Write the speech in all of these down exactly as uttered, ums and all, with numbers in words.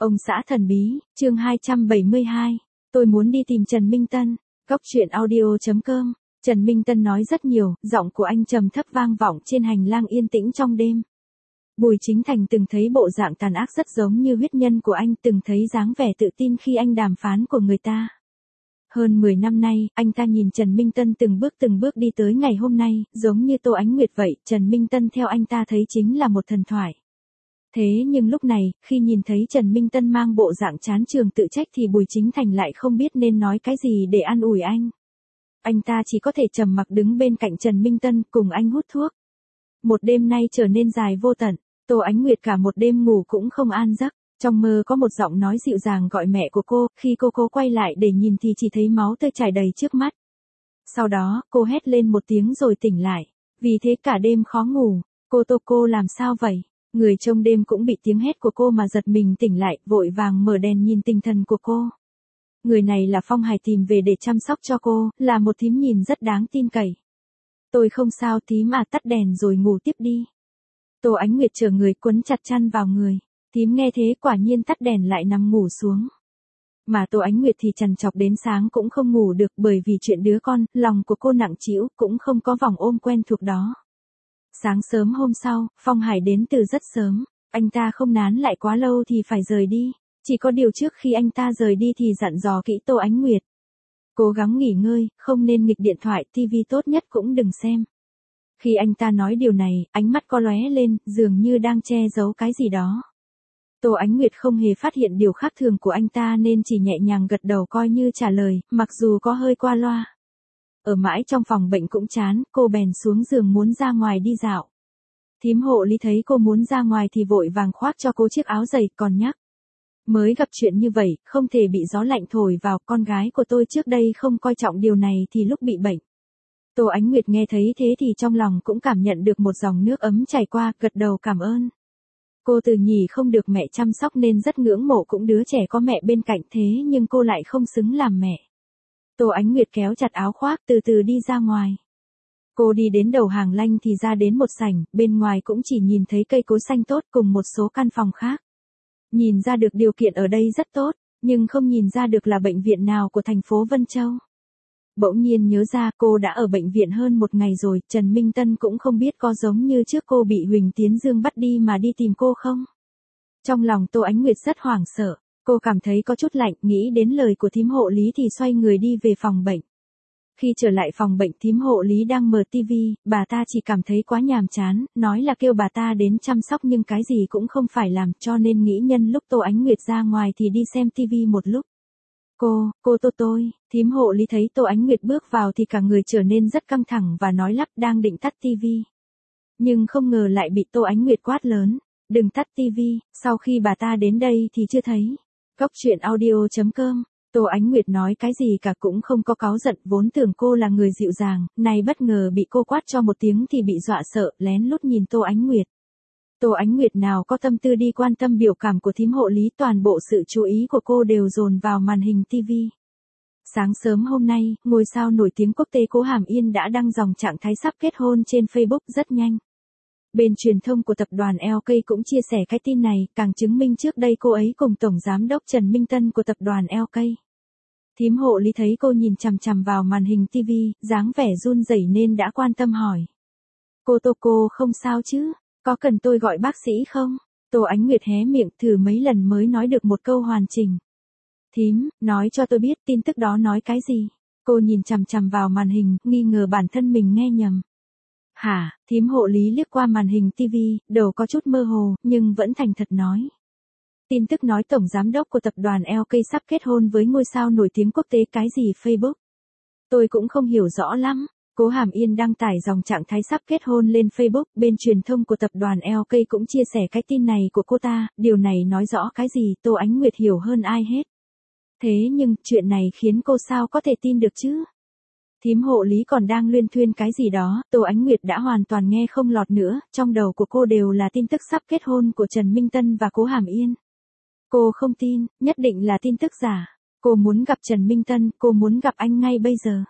Ông xã thần bí, chương hai trăm bảy mươi hai. Tôi muốn đi tìm Trần Minh Tân. Góc truyện audio chấm com. Trần Minh Tân nói rất nhiều, giọng của anh trầm thấp vang vọng trên hành lang yên tĩnh trong đêm. Bùi Chính Thành từng thấy bộ dạng tàn ác rất giống như huyết nhân của anh, từng thấy dáng vẻ tự tin khi anh đàm phán của người ta. Hơn mười năm nay, anh ta nhìn Trần Minh Tân từng bước từng bước đi tới ngày hôm nay, giống như Tô Ánh Nguyệt vậy, Trần Minh Tân theo anh ta thấy chính là một thần thoại. Thế nhưng lúc này, khi nhìn thấy Trần Minh Tân mang bộ dạng chán trường tự trách thì Bùi Chính Thành lại không biết nên nói cái gì để an ủi anh. Anh ta chỉ có thể trầm mặc đứng bên cạnh Trần Minh Tân cùng anh hút thuốc. Một đêm nay trở nên dài vô tận, Tô Ánh Nguyệt cả một đêm ngủ cũng không an giấc. Trong mơ có một giọng nói dịu dàng gọi mẹ của cô, khi cô cô quay lại để nhìn thì chỉ thấy máu tươi chảy đầy trước mắt. Sau đó, cô hét lên một tiếng rồi tỉnh lại. Vì thế cả đêm khó ngủ. Cô Tô cô làm sao vậy? Người trong đêm cũng bị tiếng hét của cô mà giật mình tỉnh lại, vội vàng mở đèn nhìn tinh thần của cô. Người này là Phong Hải tìm về để chăm sóc cho cô, là một thím nhìn rất đáng tin cậy. Tôi không sao thím à, tắt đèn rồi ngủ tiếp đi. Tô Ánh Nguyệt chờ người quấn chặt chăn vào người. Thím nghe thế quả nhiên tắt đèn lại nằm ngủ xuống. Mà Tô Ánh Nguyệt thì trằn trọc đến sáng cũng không ngủ được bởi vì chuyện đứa con, lòng của cô nặng trĩu, cũng không có vòng ôm quen thuộc đó. Sáng sớm hôm sau, Phong Hải đến từ rất sớm, anh ta không nán lại quá lâu thì phải rời đi. Chỉ có điều trước khi anh ta rời đi thì dặn dò kỹ Tô Ánh Nguyệt. Cố gắng nghỉ ngơi, không nên nghịch điện thoại, tivi tốt nhất cũng đừng xem. Khi anh ta nói điều này, ánh mắt có lóe lên, dường như đang che giấu cái gì đó. Tô Ánh Nguyệt không hề phát hiện điều khác thường của anh ta nên chỉ nhẹ nhàng gật đầu coi như trả lời, mặc dù có hơi qua loa. Ở mãi trong phòng bệnh cũng chán, cô bèn xuống giường muốn ra ngoài đi dạo. Thím Hộ Lý thấy cô muốn ra ngoài thì vội vàng khoác cho cô chiếc áo dày, còn nhắc. Mới gặp chuyện như vậy, không thể bị gió lạnh thổi vào, con gái của tôi trước đây không coi trọng điều này thì lúc bị bệnh. Tô Ánh Nguyệt nghe thấy thế thì trong lòng cũng cảm nhận được một dòng nước ấm chảy qua, gật đầu cảm ơn. Cô từ nhì không được mẹ chăm sóc nên rất ngưỡng mộ cũng đứa trẻ có mẹ bên cạnh, thế nhưng cô lại không xứng làm mẹ. Tô Ánh Nguyệt kéo chặt áo khoác từ từ đi ra ngoài. Cô đi đến đầu hàng lanh thì ra đến một sảnh, bên ngoài cũng chỉ nhìn thấy cây cối xanh tốt cùng một số căn phòng khác. Nhìn ra được điều kiện ở đây rất tốt, nhưng không nhìn ra được là bệnh viện nào của thành phố Vân Châu. Bỗng nhiên nhớ ra cô đã ở bệnh viện hơn một ngày rồi, Trần Minh Tân cũng không biết có giống như trước cô bị Huỳnh Tiến Dương bắt đi mà đi tìm cô không. Trong lòng Tô Ánh Nguyệt rất hoảng sợ, cô cảm thấy có chút lạnh, nghĩ đến lời của thím Hộ Lý thì xoay người đi về phòng bệnh. Khi trở lại phòng bệnh thím Hộ Lý đang mở tivi, bà ta chỉ cảm thấy quá nhàm chán, nói là kêu bà ta đến chăm sóc nhưng cái gì cũng không phải làm, cho nên nghĩ nhân lúc Tô Ánh Nguyệt ra ngoài thì đi xem tivi một lúc. Cô, cô Tô tôi, thím Hộ Lý thấy Tô Ánh Nguyệt bước vào thì cả người trở nên rất căng thẳng và nói lắp đang định tắt tivi. Nhưng không ngờ lại bị Tô Ánh Nguyệt quát lớn, đừng tắt tivi, sau khi bà ta đến đây thì chưa thấy. Góc truyện audio chấm com. Tô Ánh Nguyệt nói cái gì cả cũng không có cáu giận, vốn tưởng cô là người dịu dàng, nay bất ngờ bị cô quát cho một tiếng thì bị dọa sợ, lén lút nhìn Tô Ánh Nguyệt. Tô Ánh Nguyệt nào có tâm tư đi quan tâm biểu cảm của thím Hộ Lý, toàn bộ sự chú ý của cô đều dồn vào màn hình tivi. Sáng sớm hôm nay, ngôi sao nổi tiếng quốc tế Cố Hàm Yên đã đăng dòng trạng thái sắp kết hôn trên Facebook rất nhanh. Bên truyền thông của tập đoàn lờ ca cũng chia sẻ cái tin này, càng chứng minh trước đây cô ấy cùng Tổng Giám đốc Trần Minh Tân của tập đoàn lờ ca. Thím Hộ Lý thấy cô nhìn chằm chằm vào màn hình tivi, dáng vẻ run rẩy nên đã quan tâm hỏi. Cô Tô cô không sao chứ? Có cần tôi gọi bác sĩ không? Tô Ánh Nguyệt hé miệng thử mấy lần mới nói được một câu hoàn chỉnh. Thím, nói cho tôi biết tin tức đó nói cái gì? Cô nhìn chằm chằm vào màn hình, nghi ngờ bản thân mình nghe nhầm. Hả? Thím Hộ Lý liếc qua màn hình tivi, đầu có chút mơ hồ, nhưng vẫn thành thật nói. Tin tức nói Tổng Giám đốc của tập đoàn lờ ca sắp kết hôn với ngôi sao nổi tiếng quốc tế cái gì Facebook? Tôi cũng không hiểu rõ lắm. Cố Hàm Yên đăng tải dòng trạng thái sắp kết hôn lên Facebook, bên truyền thông của tập đoàn lờ ca cũng chia sẻ cái tin này của cô ta, điều này nói rõ cái gì Tô Ánh Nguyệt hiểu hơn ai hết. Thế nhưng, chuyện này khiến cô sao có thể tin được chứ? Thím Hộ Lý còn đang luyên thuyên cái gì đó, Tô Ánh Nguyệt đã hoàn toàn nghe không lọt nữa, trong đầu của cô đều là tin tức sắp kết hôn của Trần Minh Tân và Cố Hàm Yên. Cô không tin, nhất định là tin tức giả. Cô muốn gặp Trần Minh Tân, cô muốn gặp anh ngay bây giờ.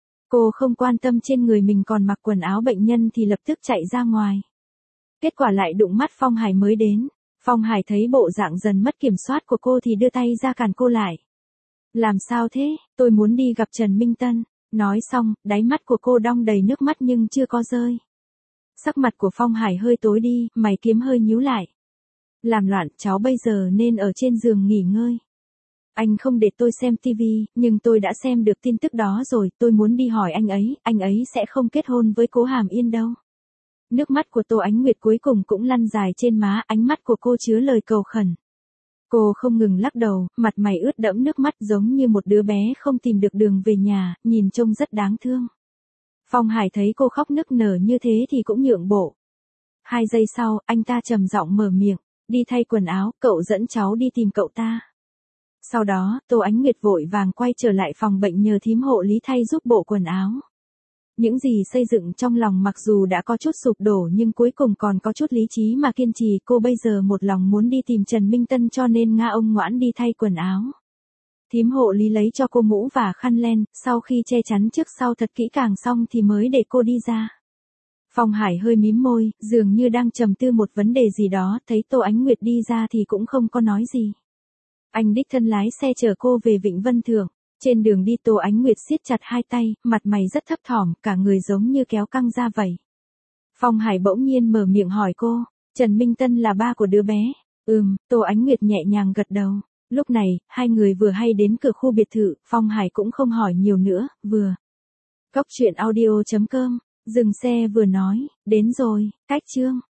Cô không quan tâm trên người mình còn mặc quần áo bệnh nhân thì lập tức chạy ra ngoài. Kết quả lại đụng mắt Phong Hải mới đến. Phong Hải thấy bộ dạng dần mất kiểm soát của cô thì đưa tay ra cản cô lại. Làm sao thế, tôi muốn đi gặp Trần Minh Tân. Nói xong, đáy mắt của cô đong đầy nước mắt nhưng chưa có rơi. Sắc mặt của Phong Hải hơi tối đi, mày kiếm hơi nhíu lại. Làm loạn, cháu bây giờ nên ở trên giường nghỉ ngơi. Anh không để tôi xem tivi, nhưng tôi đã xem được tin tức đó rồi, tôi muốn đi hỏi anh ấy, anh ấy sẽ không kết hôn với Cố Hàm Yên đâu. Nước mắt của Tô Ánh Nguyệt cuối cùng cũng lăn dài trên má, ánh mắt của cô chứa lời cầu khẩn. Cô không ngừng lắc đầu, mặt mày ướt đẫm nước mắt giống như một đứa bé không tìm được đường về nhà, nhìn trông rất đáng thương. Phong Hải thấy cô khóc nức nở như thế thì cũng nhượng bộ. Hai giây sau, anh ta trầm giọng mở miệng, đi thay quần áo, cậu dẫn cháu đi tìm cậu ta. Sau đó, Tô Ánh Nguyệt vội vàng quay trở lại phòng bệnh nhờ thím hộ lý thay giúp bộ quần áo. Những gì xây dựng trong lòng mặc dù đã có chút sụp đổ nhưng cuối cùng còn có chút lý trí mà kiên trì, cô bây giờ một lòng muốn đi tìm Trần Minh Tân cho nên nga ông ngoãn đi thay quần áo. Thím hộ lý lấy cho cô mũ và khăn len, sau khi che chắn trước sau thật kỹ càng xong thì mới để cô đi ra. Phong Hải hơi mím môi, dường như đang trầm tư một vấn đề gì đó, thấy Tô Ánh Nguyệt đi ra thì cũng không có nói gì. Anh đích thân lái xe chở cô về Vịnh Vân Thượng. Trên đường đi Tô Ánh Nguyệt siết chặt hai tay, mặt mày rất thấp thỏm, cả người giống như kéo căng ra vậy. Phong Hải bỗng nhiên mở miệng hỏi cô, Trần Minh Tân là ba của đứa bé. Ừm, Tô Ánh Nguyệt nhẹ nhàng gật đầu. Lúc này, hai người vừa hay đến cửa khu biệt thự, Phong Hải cũng không hỏi nhiều nữa, vừa. Cốc truyện audio chấm com, dừng xe vừa nói, đến rồi, cách chương.